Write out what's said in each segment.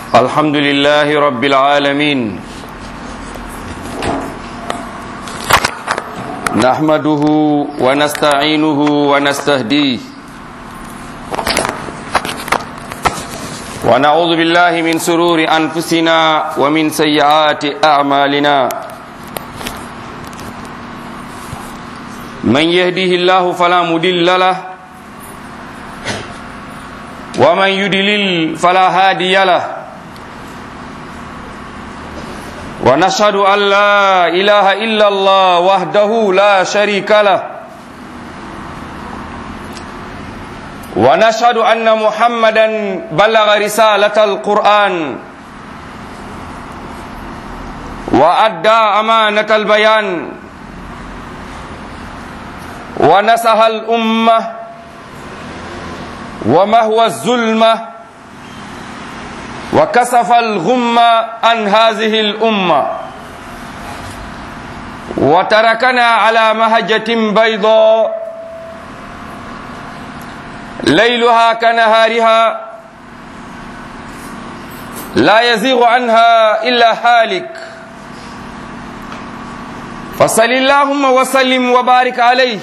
الحمد لله رب العالمين نحمده ونستعينه ونستهديه ونعوذ بالله من شرور أنفسنا ومن سيئات أعمالنا من يهده الله فلا مضل له ومن يضلل فلا هادي له ونشهد أن لا إله إلا الله وحده لا شريك له ونشهد أن محمدا بلغ رسالة القرآن وأدى أمانة البيان ونصح الأمة ومهو الظلمة وكشف الغمة عن هذه الأمة وتركنا على مهجة بيضاء ليلها كنهارها لا يزيغ عنها إلا هالك فصل اللهم وسلم وبارك عليه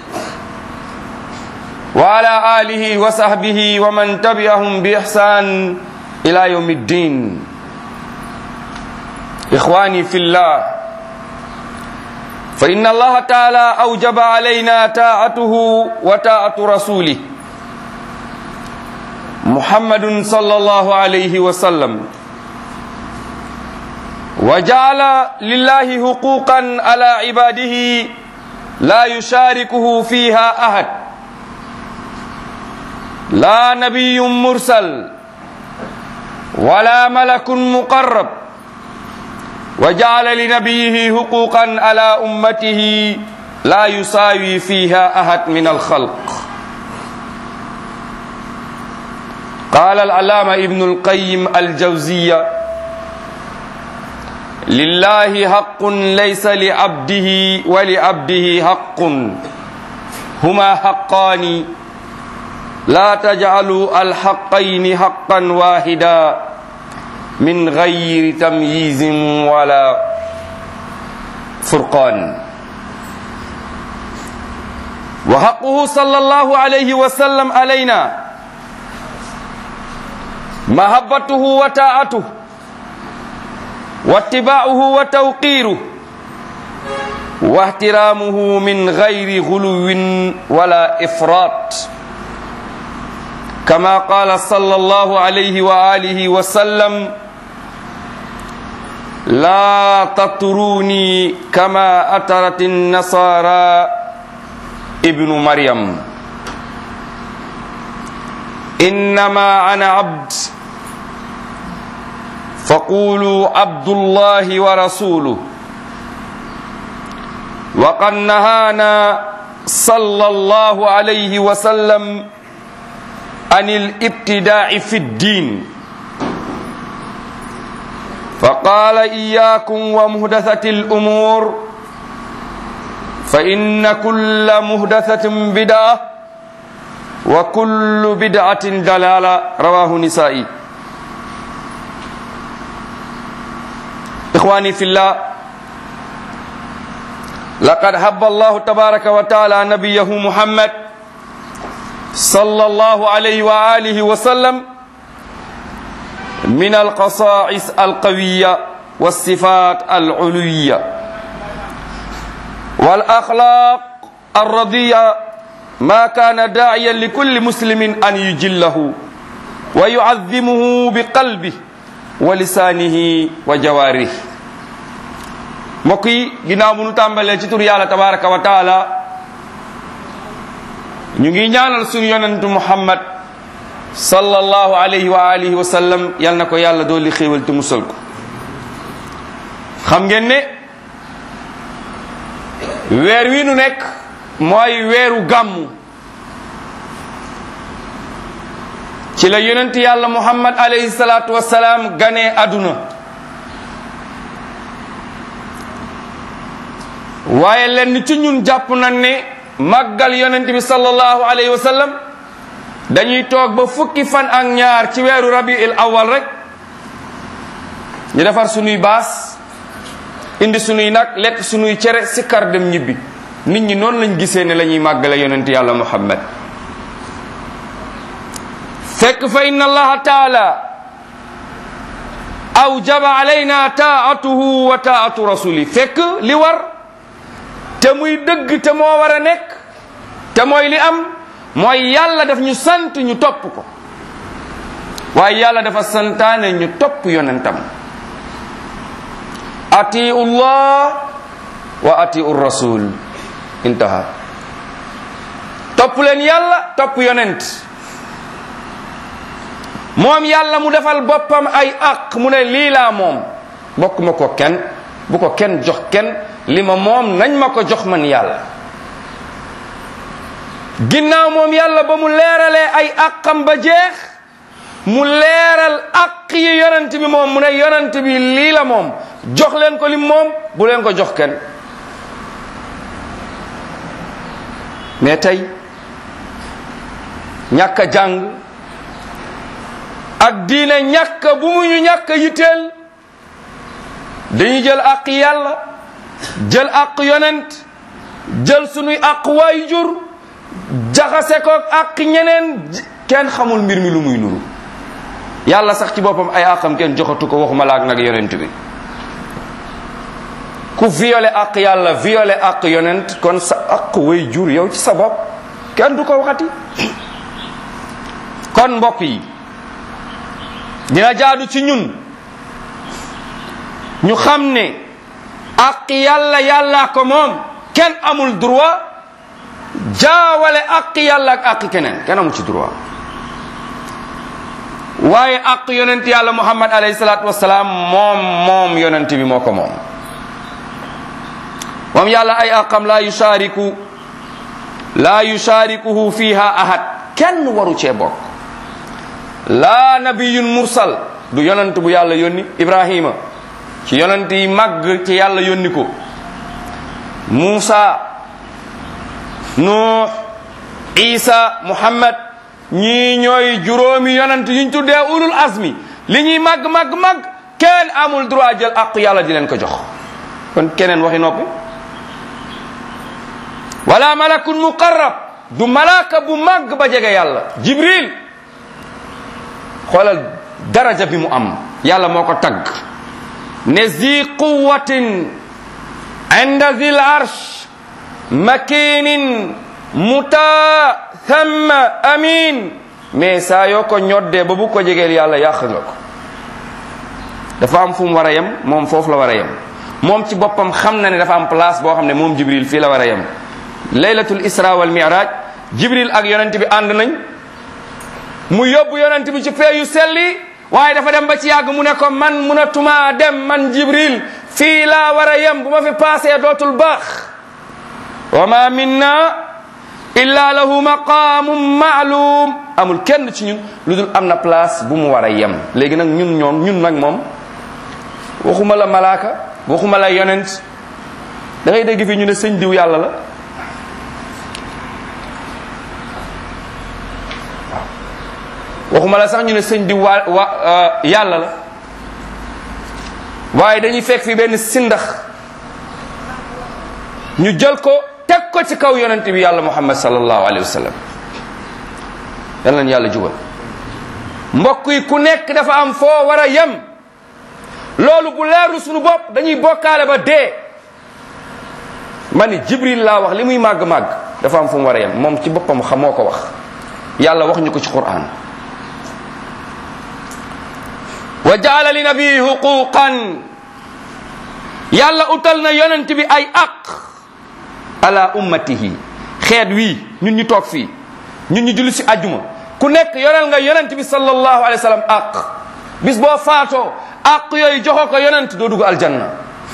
وعلى آله وصحبه ومن تبعهم بإحسان إلى يوم الدين. إخواني في الله، فإن الله تعالى أوجب علينا طاعته وطاعة رسوله محمد صلى الله عليه وسلم، وجعل لله حقوقا على عباده لا يشاركه فيها أحد، لا نبي مرسل ولا ملك مقرب، وجعل لنبيه حقوقا على أمته لا يساوي فيها أحد من الخلق. قال العلامة ابن القيم الجوزية: لله حق ليس لعبده ولعبده حق، هما حقان لا تجعلوا الحقين حقا واحدا من غير تمييز ولا فرقان. وحقه صلى الله عليه وسلم علينا محبته وطاعته واتباعه وتوقيره واحترامه من غير غلو ولا إفراط، كما قال صلى الله عليه وآله وسلم: لا تطروني كما أطرت النصارى ابن مريم، إنما أنا عبد فقولوا عبد الله ورسوله. وقد نهانا صلى الله عليه وسلم عن الابتداع في الدين، فقال: إياكم ومحدثة الأمور، فإن كل محدثة بدعة وكل بدعة ضلالة. رواه النسائي. إخواني في الله، لقد حب الله تبارك وتعالى نبيه محمد صلى الله عليه وآله وسلم من الخصائص القوية والصفات العلوية والأخلاق الرضية، ما كان داعيا لكل مسلم أن يجله ويعظمه بقلبه ولسانه وجوارحه. مكي ginnaaw bu nu tàmbalee ci tur Yàlla tabaraka wa taala, ñu ngi ñaanal suñu yonentu Muhammad sallallahu alayhi wa alihi wa sallam, yal na ko yàlla dooli xéewal te musal ko. xam ngeen ne weer wi nu nekk mooy weeru gàmmu, ci la yonent yàlla Muhammad alayhi salaatu wasalaam ganee àdduna. waaye lenn ci ñun jàpp nañ ne màggal yonent bi sallallahu alayhi wa sallam dañuy toog ba fukki fan ak ñaar ci weeru rabiul awal rek ñu defar sunuy baas indi sunuy nag lekk sunuy cere sikkar dem ñibbi. nit ñi noonu lañ gisee ne la ñuy màggale yonent yàlla Muhammad. fekk fa inna allaha taala awjaba alayna taatuhu wa taatu rasuli. fekk li war te muy dëgg te moo war a nekk te mooy li am mooy yàlla daf ñu sant ñu topp ko, waaye yàlla dafa santaane ñu topp yonentam. atiu llah wa atiu rasul, intaha. topp leen yàlla topp yonent. moom yàlla mu defal boppam ay àq mu ne lii laa moom bokk ma ko kenn, bu ko kenn jox kenn, li ma moom nañ ma ko jox man yàlla. ginnaaw moom yàlla ba mu leeralee ay àqam ba jeex mu leeral àq yi yonent bi moom mu ne yonent bi lii la moom jox leen ko lim moom, bu leen ko jox kenn. mais tey ñàkk a jàng ak diine ñàkk bu mu ñu ñàkk a yitteel, dañuy jël àq yàlla, jël àq yonent, jël sunuy àq waayjur jaxase ko àq ñeneen, kenn xamul mbir mi lu muy nuru. yàlla sax ci boppam ay àqam kenn joxatu ko, waxuma la ak nag yonent bi. ku violé àq yàlla violé àq yonent, kon sa àq waayjur yow ci sa bopp kenn du ko waxati. kon mbokk yi dina jaadu ci ñun ñu xam ne àq yàlla yàlla ko moom, kenn amul droit jaawale àq yàlla ak àq keneen, kenn amul ci droit. waaye àq yonent yàlla Muhammad alayhi salaatu wassalaam moom yonent bi moo ko moom. moom yàlla ay àqam laa yusharikuhu fiha ahad, kenn waru cee bokk. laa nabiyun mursal, du yonent bu yàlla yónni. Ibrahima ci yonent yi màgg ci yàlla yónni ko. Muusa, Nuux, Isa, Muhammad, ñii ñooy juróomi yonent yuñ tuddee ulul azmi. li ñuy màgg kenn amul droit jël àqu yàlla di leen ko jox. kon keneen waxi noppi. wala malakun muqarrab, du malaaka bu màgg ba jege yàlla. Jibril, xoolal daraja bi mu am, yàlla moo ko tagg ne zi quwwatin inda zil arsh makinin muta thamma amin. mais saa yoo ko ñoddee ba bu ko jegeel yàlla yàq nga ko. dafa am fu mu war a yem, moom foofu la war a yem. moom ci boppam xam na ne dafa am place boo xam ne moom Jibril fii la war a yem. laylatul isra wal mi'raj, Jibril ak yonent bi ànd nañ, mu yóbbu yonent bi ci fee yu selli, waaye dafa dem ba ci yàgg mu ne ko man munatuma dem, man Jibril fii laa war a yem, bu ma fi paasee dootul baax. wa ma minna illa lahu maqaamum ma'lum, amul kenn ci ñun lu dul am na place bu mu war a yem. léegi nag ñun nag moom waxuma la malaaka, waxuma la yonent, da ngay dégg fii ñu ne sëñ diw yàlla la. waxuma la sax ñu ne sëñ diw yàlla la, waaye dañuy fekk fi benn sindax ñu jël ko teg ko ci kaw yonent bi yàlla Muhammad sallallahu alayhi wa sallam. yal nañu yàlla jubal. mbokk yi ku nekk dafa am foo war a yem. loolu bu leeru suñu bopp dañuy bokkaale ba dee. ma ni Jibril laa wax, li muy màgg dafa am fu mu war a yem, moom ci boppam xamoo ko wax. yàlla wax ñu ko ci Qur'an. wa jaala li nabii huquqan, yàlla utal na yonent bi ay aq ala ummatihi. xeet wii ñun ñu toog fii, ñun ñu julli si àjjuma, ku nekk yoreel nga yonent bi sallallahu alayhi wa sallam aq. bis boo faatoo aq yooyu joxoo ko yonent doo dugg aljanna.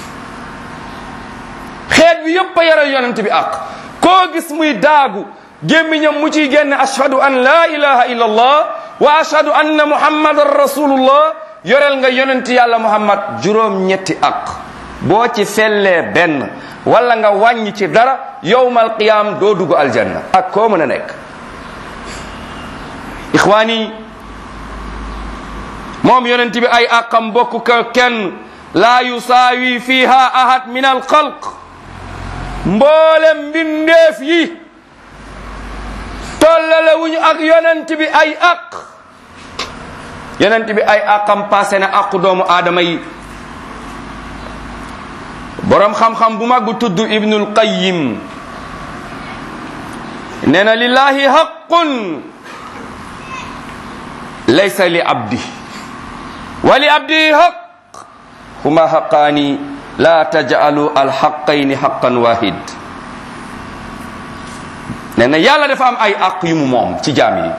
xeet bi yépp a yoreel yonent bi aq. koo gis muy daagu gémmiñam mu ciy génne ashhadu an la ilaha illa allah wa ashhadu anna muhammadan rasulullah, yoreel nga yonent yàlla Muhammad juróom-ñetti aq. boo ci fellee benn wala nga wàññi ci dara, yowmal qiyaam doo dugg aljanna ak koo mën a nekk. ixwaani, moom yonent bi ay àqam bokk ko kenn laa yusaawi fiha ahad min alxalq mboolem mbindeef yi tollale wuñu ak yonent bi ay àq yonent bi ay àqam passé na àqu doomu aadama yi boroom xam-xam bu mag bu tudd Ibnul Qayyim nee na lillahi haqqun laysa li abdi wa li abdi haqq huma haqqaani la taj'alu alhaqqayni haqqan wahid nee na yàlla dafa am ay àq yu mu moom ci jaam yi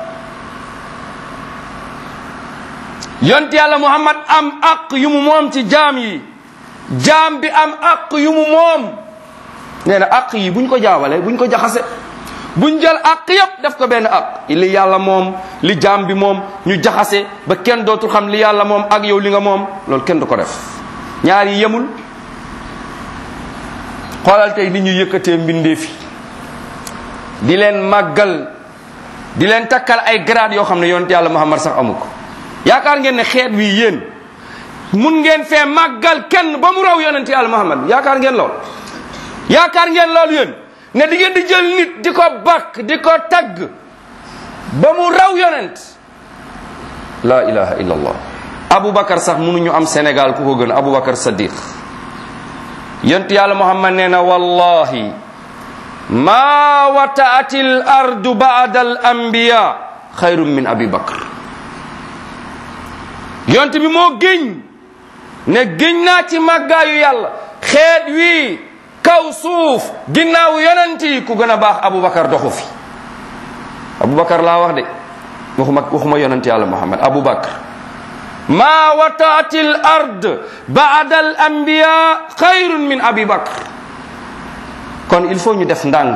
yonent yàlla Muhammad am àq yu mu moom ci jaam yi jaam bi am àq yu mu moom nee na àq yi buñ ko jaawale buñ ko jaxase buñ jël àq yëpp def ko benn àq li yàlla moom li jaam bi moom ñu jaxase ba kenn dootul xam li yàlla moom ak yow li nga moom loolu kenn du ko def ñaar yi yemul xoolal tey ni ñu yëkkatee mbindeef yi di leen màggal di leen takkal ay grade yoo xam ne yonent yàlla Muhammad sax amu ko yaakaar ngeen ne xeet wi yéen mun ngeen fee màggal kenn ba mu raw yonent yàlla Muhammad yaakaar ngeen lool yaakaar ngeen loolu yéen ne di ngeen di jël nit di ko bakk di ko tagg ba mu raw yonent la ilaha illa allah Aboubacar sax mënuñu am Sénégal ku ko gën Aboubacar Saddiq yonent yàlla Muhammad nee na wallahi ma wataati l ardu baada al anbiya xayrun min abi bakr yonent bi moo géñ ne géñ naa ci màggaayu yàlla xeet wi kaw suuf ginnaaw yonent yi ku gën a baax Aboubacar doxu fi Aboubacar laa wax de waxuma yonent yàlla Muhammad Aboubacar ma wataati l ard baada al anbiya xayrun min abi bakr kon il faut ñu def ndànk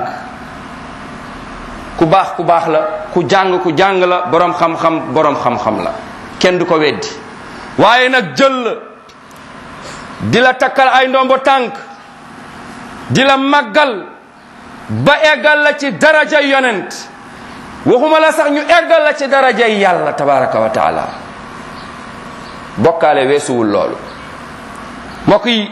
ku baax la ku jàng la borom xam-xam la kenn du ko weddi waaye nag jël la di la takkal ay ndombo tànk di la màggal ba eggal la ci daraja yonent waxuma la sax ñu eggal la ci daraja yàlla tabaraka wa taala bokkaale weesuwul loolu mbokk yi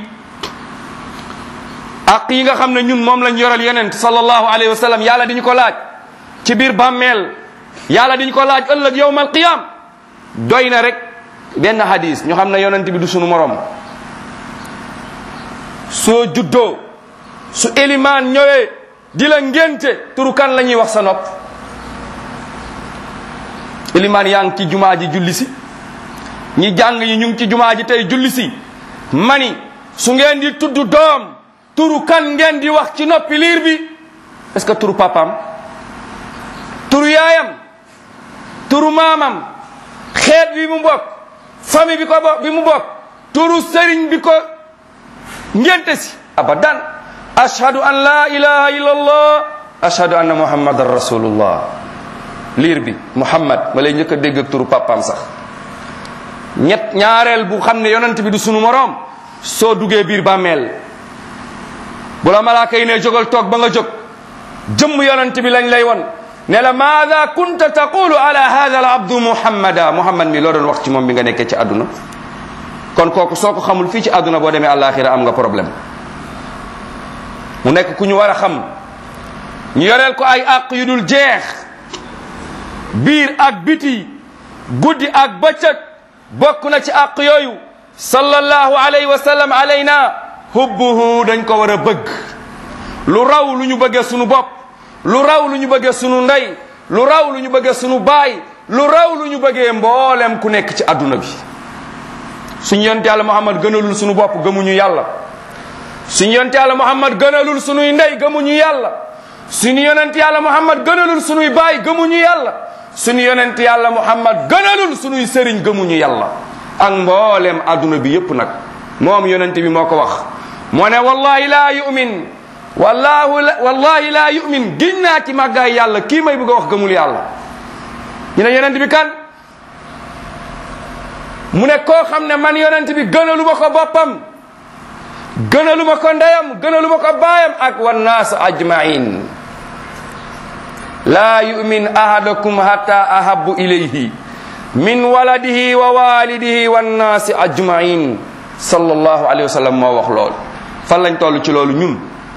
ak yi nga xam ne ñun moom lañ yoral yonent sallallahu alayhi wa sallam yàlla di ñu ko laaj ci biir bàmmeel yàlla di ñu ko laaj ëllëg yawmal qiyam doy na rek benn hadis ñu xam ne yonent bi du sunu morom soo juddoo su elimaan ñëwee di la ngénte turu kan la ñuy wax sa nopp elimaan yaa ngi ci jumaa ji julli si ñi jàng yi ñu ngi ci jumaa ji tey julli si mani su ngeen di tudd doom turu kan ngeen di wax ci noppi liir bi est-ce que turu papam turu yaayam turu maamam xeet bi mu bokk famille bi mu bokk turu sëriñ bi ko ngénte si abadan ashhadu an la ilaha illallah ashhadu anna muhammadan rasulullah liir bi muhammad ma lay njëkk a dégg ak turu papam sax ñaareel bu xam ne yonent bi du sunu moroom soo duggee biir bàmmeel bu la malaaka yi ne jógal toog ba nga jóg jëmm yonent bi lañ lay won ne la maada kunta taqulu ala hada al abdu muhammad mi loo doon wax ci moom bi nga nekkee ci àdduna kon kooku soo ko xamul fii ci àdduna boo demee àllaaxira am nga problème mu nekk ku ñu war a xam ñu yoreel ko ay àq yu dul jeex biir ak biti guddi ak bëccëg bokk na ci àq yooyu sallallahu alayhi wa sallam alayna hubbuhu dañ ko war a bëgg lu raw lu ñu bëggee sunu bopp lu raw lu ñu bëggee sunu ndey lu raw lu ñu bëggee sunu baay lu raw lu ñu bëggee mboolem ku nekk ci adduna bi suñu yonent yàlla Muhammad gënalul sunu bopp gëmuñu yàlla suñu yonent yàlla Muhammad gënalul sunuy ndey gëmuñu yàlla suñu yonent yàlla Muhammad gënalul sunuy baay gëmuñu yàlla suñu yonent yàlla Muhammad gënalul sunuy sëriñ gëmuñu yàlla ak mboolem adduna bi yépp nag moom yonent bi moo ko wax moo ne wallahi laa yu'min wallahi laa yu'min giñ naa ci màggaay yàlla kii may bëgg a wax gëmul yàlla ñu ne yonent bi kan mu ne koo xam ne man yonent bi gënalu ma ko boppam gënalu ma ko ndeyam gënalu ma ko baayam ak wannaas ajmain laa yu'min ahadukum hatta ahabbu ilayhi min waladihi wa walidihi wannaasi ajmain sallallahu alayhi wa sallam moo wax loolu. fan lañ toll ci loolu ñun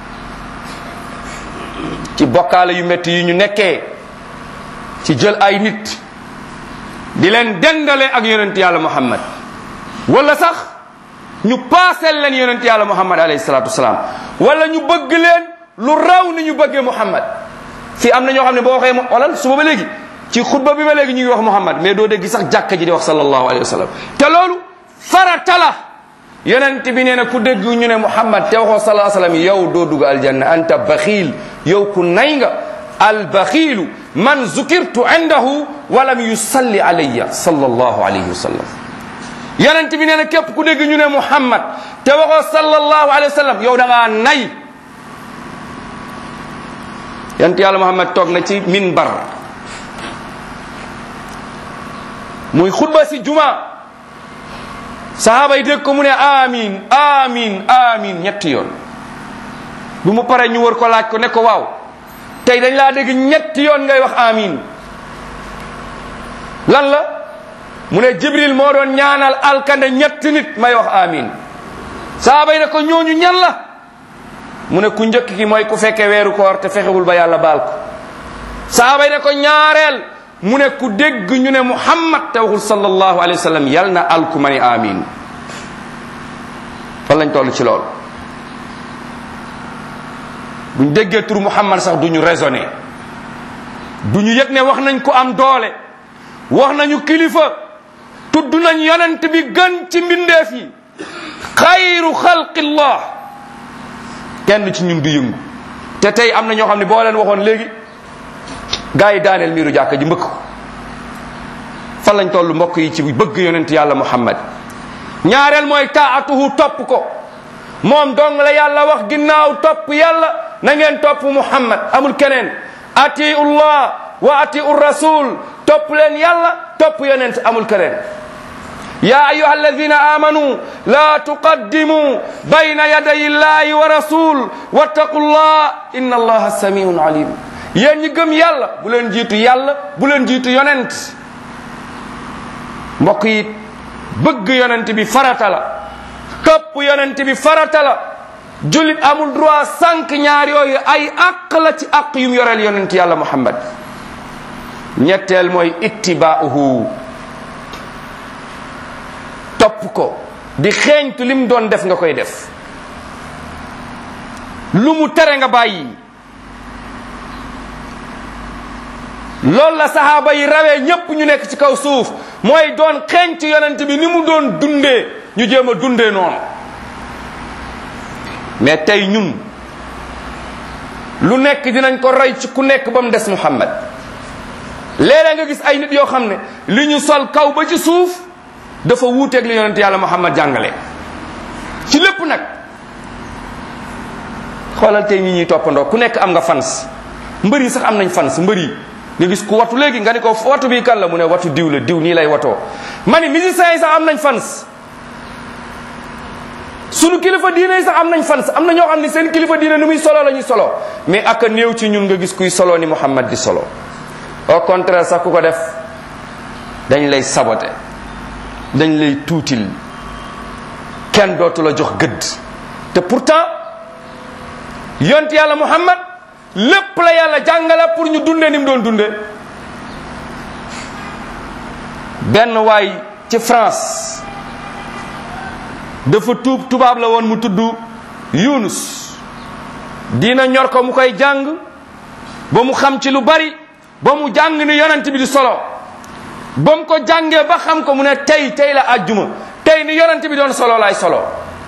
ci bokkaale yu métti yi ñu nekkee, ci jël ay nit di leen dendale ak yonent yàlla Muhammad, wala sax ñu paaseel leen yonent yàlla Muhammad alayhi salaatu wasalaam, wala ñu bëgg leen lu raw ni ñu bëggee Muhammad. fii am na ñoo xam ne boo waxee wala suba ba léegi ci xutba bi ba léegi ñu ngi wax Muhammad, mais doo dégg sax jàkka ji di wax sallallahu alayhi wa sallam. te loolu farata la. yonent bi nee na ku dégg ñu ne Muhammad te waxoo sallallahu alayhi wa sallam, yow doo dugg aljanna, anta baxiil, yow ku nay nga. al baxiilu man zukirtu indahu walam yusalli alayya sallallahu alayhi wa sallam. yonent bi nee na képp ku dégg ñu ne Muhammad te waxoo sallallahu alayhi wa sallam, yow da ngaa nay. yonent yàlla Muhammad toog na ci minbar muy xutba si juma, sahaaba yi dégg ko mu ne amin amin amin ñetti yoon. bu mu paree ñu wër ko laaj ko ne ko waaw tey dañ laa dégg ñetti yoon ngay wax amin, lan la? mu ne Jibril moo doon ñaanal alkande ñetti nit may wax amin. sahaaba yi ne ko ñooñu ñan la? mu ne ku njëkk ki mooy ku fekke weeru koor te fexewul ba yàlla baal ko. sahaaba yi ne ko ñaareel mu ne ku dégg ñu ne Muhammad te waxul sallallahu alayhi wa sallam, yal na alku ma ne amin. fan lañ toll ci loolu? buñ déggee tur Muhammad sax duñu raisonné, duñu yëg ne wax nañ ko am doole, wax nañu kilifa, tudd nañ yonent bi gën ci mbindeef yi, xayru xalqillah. kenn ci ñun du yëngu. te tey am na ñoo xam ne boo leen waxoon léegi gaa yi daaneel miiru jàkka ji mbëkk ko. fan lañ toll mbokk yi ci bëgg yonent yàlla Muhammad. ñaareel mooy taatuhu, topp ko. moom dong la yàlla wax ginnaaw topp yàlla na ngeen topp Muhammad, amul keneen. atiu llah wa atiu rasul, topp leen yàlla topp yonent, amul keneen. ya ayuha alladina amanu la tuqaddimu bayna yaday illahi wa rasul wattaqu llah inna allaha samiun alim. yéen ñi gëm yàlla bu leen jiitu yàlla, bu leen jiitu yonent. mbokk yi bëgg yonent bi farata la, topp yonent bi farata la. jullit amul droit sànq ñaar yooyu, ay àq la ci àq yum yoreel yonent yàlla Muhammad. ñetteel mooy ittibaa'uhu, topp ko, di xeeñtu lim doon def nga koy def, lu mu tere nga bàyyi. loolu la sahaaba yi rawee ñépp ñu nekk ci kaw suuf, mooy doon xeeñtu yonent bi ni mu doon dundee, ñu jéem a dundee noonu. mais tey ñun lu nekk dinañ ko roy ci ku nekk ba mu des Muhammad. léeg-léeg nga gis ay nit yoo xam ne li ñu sol kaw ba ci suuf dafa wuuteeg li yonent yàlla Muhammad jàngale ci lépp nag. xoolal tey ñi ñuy toppandoo ku nekk am nga fans. mbër yi sax am nañ fans. mbër yi nga gis ku watu léegi nga ni ko watu bi kan la, mu ne watu diw la, diw nii lay watoo. ma ni musiciens yi sax am nañ fans. sunu kilifa diine yi sax am nañ fans. am na ñoo xam ne seen kilifa diine ni muy solo la ñuy solo, mais ak a néew ci ñun nga gis kuy solo ni Muhammad di solo. au contraire sax ku ko def dañ lay saboter, dañ lay tuutil, kenn dootu la jox gëdd. te pourtant yonent yàlla Muhammad lépp la yàlla jàngale pour ñu dundee ni mu doon dundee. benn waay ci France dafa tubaab la woon mu tudd Yunus. dina ñor ko mu koy jàng ba mu xam ci lu bari, ba mu jàng ni yonent bi di solo. ba mu ko jàngee ba xam ko mu ne tey la àjjuma, tey ni yonent bi doon solo laay solo.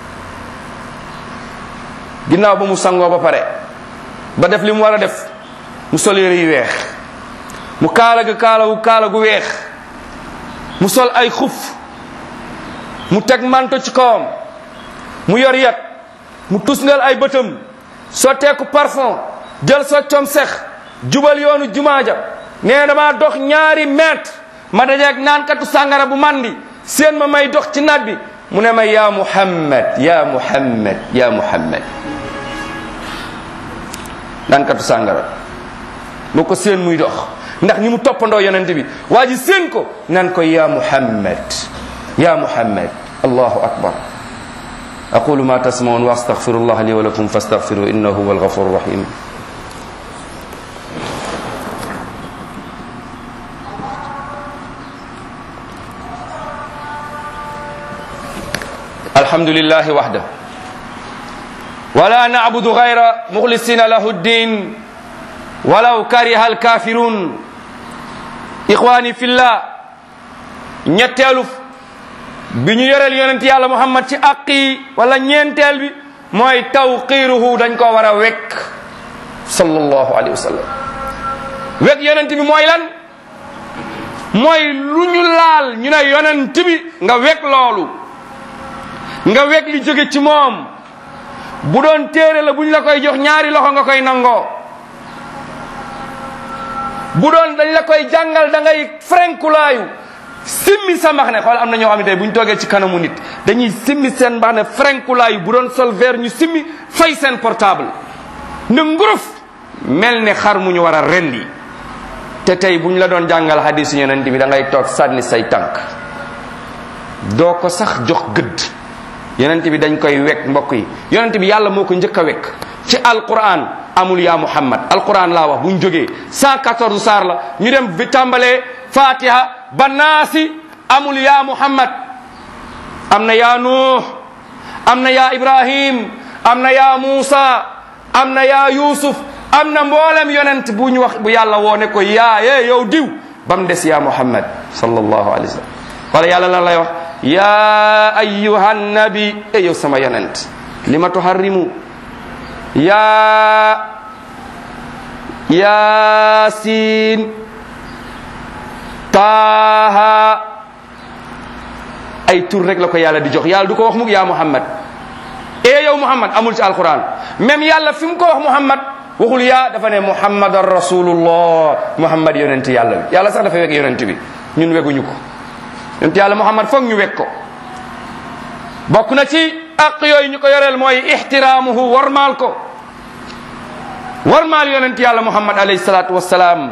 ginnaaw ba mu sangoo ba pare ba def li mu war a def, mu sol yére yu weex, mu kaala gu weex, mu sol ay xuf, mu teg manto ci kawam, mu yor yat, mu tusngal ay bëtam, sotteeku parfum, jël soccom sex, jubal yoonu jumaa ja. nee dama dox ñaari mètre ma dajeeg naankatu sàngara bu mandi, seen ma may dox ci naaj bi, mu ne ma ya Muhammad ya Muhammad ya Muhammad. naankatu sàngara moo ko seen muy dox ndax ni mu toppandoo yonent bi waa ji seen ko nan ko ya Muhammad ya Muhammad. allahu akbar. aqulu ma tasmaun wa astaghfirullah li wa lakum fastaghfiru innahu huwal ghafurur rahim. alhamdulillahi wahda wala na'budu ghayra mukhlisina lahu ad-din walaw kariha al-kafirun. ikhwani fillah, ñetteelu bi ñu yoreel yonent yàlla Muhammad ci aqi wala ñeenteel bi mooy tawqiruhu, dañ ko war a wekk sallallahu alayhi wa sallam. wekk yonent bi mooy lan? mooy lu ñu laal ñu ne yonent bi nga wekk loolu, nga wekk li jóge ci moom. bu doon téere la bu ñu la koy jox ñaari loxo nga koy nangoo. bu doon dañ la koy jàngal da ngay frenkulaayu simmi sa mbaxane. xool am na ñoo xam ne tey bu ñu toogee ci kanamu nit dañuy simmi seen mbaxane frenkulaayu. bu doon sol verre ñu simmi fay seen portable ne nguruf mel ne xar mu ñu war a rendi. te tey bu ñu la doon jàngal hadisu yonent bi da ngay toog sànni say tànk, doo ko sax jox gëdd. yonent bi dañ koy wekk mbokk yi. yonent bi yàlla moo ko njëkk a wekk ci alquran. amul yaa Muhammad. alquran laa wax bu ñu jógee 114 saar la ñu dem bi tàmbalee Fatiha ba Naasi. amul yaa Muhammad. am na yaa Nuux, am na yaa Ibrahim, am na yaa Muusa, am na yaa Yuusuf, am na mboolem yonent bu ñu wax bu yàlla woo ne ko yaa yow diw, ba mu des yaa Muhammad sallallahu alayhi wa sallam. wala yàlla lan lay wax? yaa ayyuhan nabi, yow sama yonent, lima tuharrimu yaa Yaasiin Taaha. ay tur rek la ko yàlla di jox. yàlla du ko wax mukk yaa Muhammad. yow Muhammad amul ci alquran. même yàlla fi mu ko wax Muhammad waxul yaa, dafa ne Muhammadan rasulullah. Muhammad yonent yàlla bi. yàlla sax dafa weg yonent bi, ñun weguñu ko. yonent yàlla Muhammad foog ñu weg ko. bokk na ci aq yooyu ñu ko yoreel mooy ihtiraamuhu, warmaal ko. warmaal yonent yàlla Muhammad alayhi salaatu wassalaam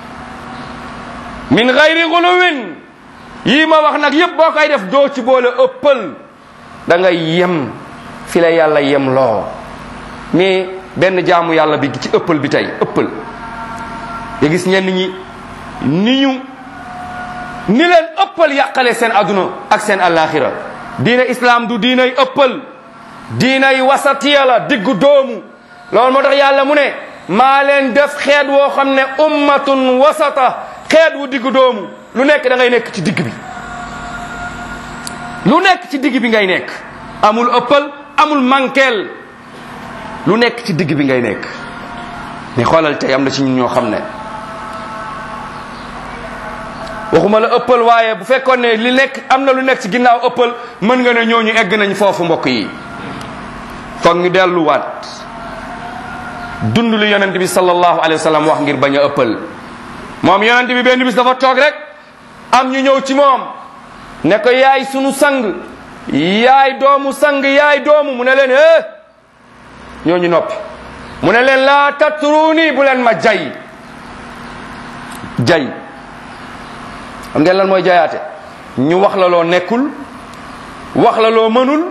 min gayri guluwin. yii ma wax nag yëpp boo koy def doo ci boole ëppal, da ngay yem fi la yàlla yem loo. mais benn jaamu yàlla bi ci ëppal bi tey ëppal ya gis ñenn ñi ni leen ëppal yàqale seen aduna ak seen alaxira. diina islam du diinay ëppal, diinay wasatiya la, diggu doomu. loolu moo tax yàlla mu ne maa leen def xeet woo xam ne ummatun wasata, xeet wu diggu doomu. lu nekk da ngay nekk ci digg bi, lu nekk ci digg bi ngay nekk. amul ëppal, amul mankeel, lu nekk ci digg bi ngay nekk. mais xoolal tey am na ci ñun ñoo xam ne waxuma la ëppal, waaye bu fekkoon ne li nekk am na lu nekk ci ginnaaw ëppal, mën nga ne ñooñu egg nañ foofu. mbokk yi foog ñu delluwaat dund lu yonent bi sallallahu alayhi wa sallam wax ngir bañ a ëppal. moom yonent bi benn bis dafa toog rek am ñu ñëw ci moom ne ko yaay sunu sang, yaay doomu sang, yaay doomu. mu ne leen ñooñu noppi. mu ne leen laa tatruni, bu leen ma jay. xam ngeen lan mooy jayaate? ñu wax la loo nekkul, wax la loo mënul,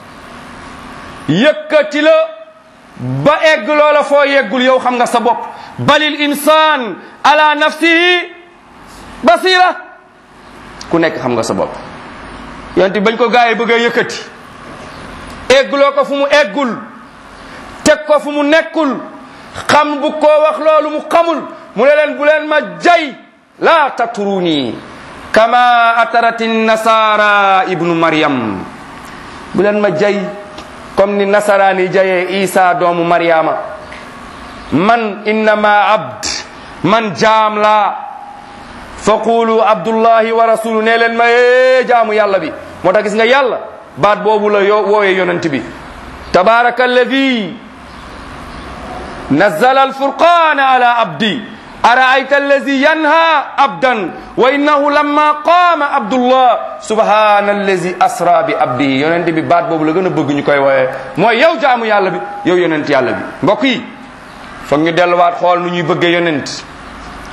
yëkkati la ba egg loola foo yeggul. yow xam nga sa bopp. balil insaan ala nafsihi basira. ku nekk xam nga sa bopp. yonent bañ ko gaay bëgg a yëkkati, eggloo ko fu mu eggul, teg ko fu mu nekkul, xam bu ko wax loolu mu xamul. mu ne leen bu leen ma jay. la tatruni kama atarati nasara ibnu maryam. bu leen ma jay comme ni nasaraani jayee Isa doomu Maryama. man innama abd, man jaam la. faqulu abdullahi wa rasulu, ne leen ma jaamu yàlla bi. moo tax gis nga yàlla baat boobu la woowee yonent bi. tabaraka alladi nazzala alfurqana ala abdi araayta allazi yanha abdan wa innahu lamma qaama abdullah subhana allazi asra bi abdi. yonent bi baat boobu la gën a bëgg ñu koy wooyee mooy yow jaamu yàlla bi, yow yonent yàlla bi. mbokk yi foog ñu delluwaat xool nu ñuy bëggee yonent.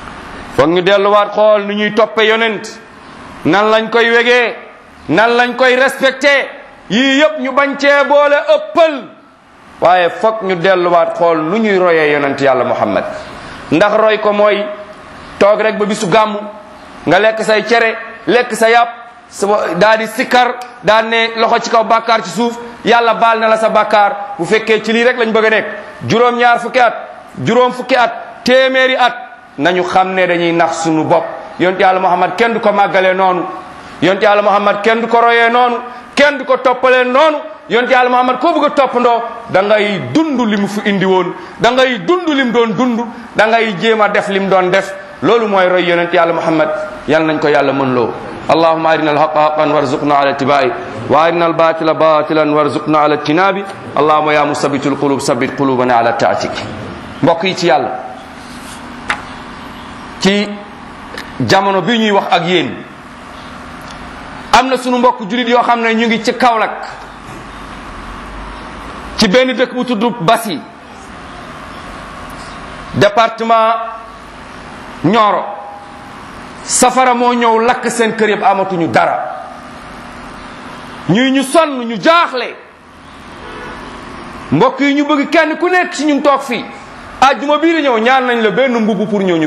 foog ñu delluwaat xool nu ñuy toppe yonent nan lañ koy wegee nan lañ koy respecté yii yëpp ñu bañ cee boole ëppal waaye foog ñu delluwaat xool nu ñuy royee yonent yàlla Muhammad ndax roy ko mooy toog rek ba bisu gàmmu nga lekk say cere lekk sa yàpp daa di sikkar daa ne loxo ci kaw bàkkaar ci suuf yàlla baal na la sa bàkkaar bu fekkee ci lii rek lañ bëgg a nekk juróom-ñaar fukki at juróom fukki at téeméeri at nañu xam ne dañuy nax suñu bopp yonent yàlla Muhammad kenn du ko màggalee noonu yonent yàlla Muhammad kenn du ko royee noonu kenn du ko toppalee noonu yonent yàlla Muhammad koo bëgg a toppandoo da ngay dund li mu fi indi woon da ngay dund lim doon dund da ngay jéem a def lim doon def loolu mooy roy yonent yàlla Muhammad yal nañ ko yàlla mën loo allahumma arina alhaqa haqan warzuqna ala ittiba'i wa arina albatila batilan warzuqna ala ijtinabi allahumma ya musabbitul qulub sabbit qulubana ala taatik mbokk yi ci yàlla ci jamono bi ñuy wax ak yéen am na sunu mbokk julit yoo xam ne ñu ngi ci Kaolack ci benn dëkk bu tudd Passy département Nioro safara moo ñëw lakk seen kër yëpp amatuñu dara ñu sonn ñu jaaxle mbokk yi ñu bëgg kenn ku nekk ci ñun toog fii àjjuma bii di ñëw ñaan nañ la benn mbubb pour ñëw ñu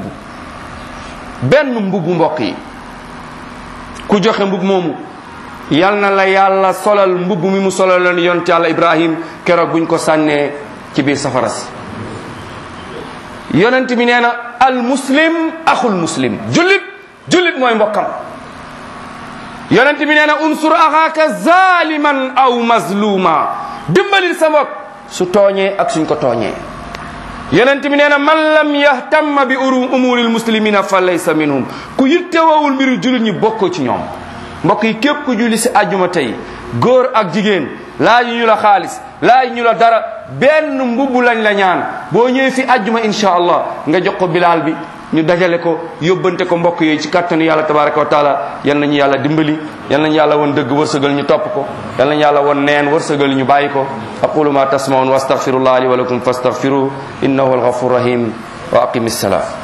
benn mbubb mbokk yi ku joxe mbubb moomu yal na la yàlla solal mbubb mi mu solal leen yonent yàlla Ibrahim keroog buñ ko sànnee ci biir safara si yonent bi nee na al muslim axul muslim jullit mooy mbokkam yonent bi nee na unsur axaaka zaliman aw mazluma dimbalil sa mbokk su tooñee ak suñ ko tooñee yonent bi nee na man lam yahtamma bi umuril muslimina fa laysa minhum ku yittewawul mbiru jullit ñi bokkoo ci ñoom mbokk yi képp ku julli si àjjuma tey góor ak jigéen laaj ñu la xaalis laaj ñu la dara benn mbubb lañ la ñaan boo ñëwee fi àjjuma insha allah nga jox ko bilaal bi ñu dajale ko yóbbante ko mbokk yooyu ci kattanu yàlla tabaraka wa taala yal nañu yàlla dimbali yal nañu yàlla won dëgg wërsëgal ñu topp ko yal nañu yàlla won neen wërsëgal ñu bàyyi ko aqulu ma tasmaun wa astaghfirullah li wa lakum fastaghfiruhu innahu alghafur rahim wa aqimi ssalah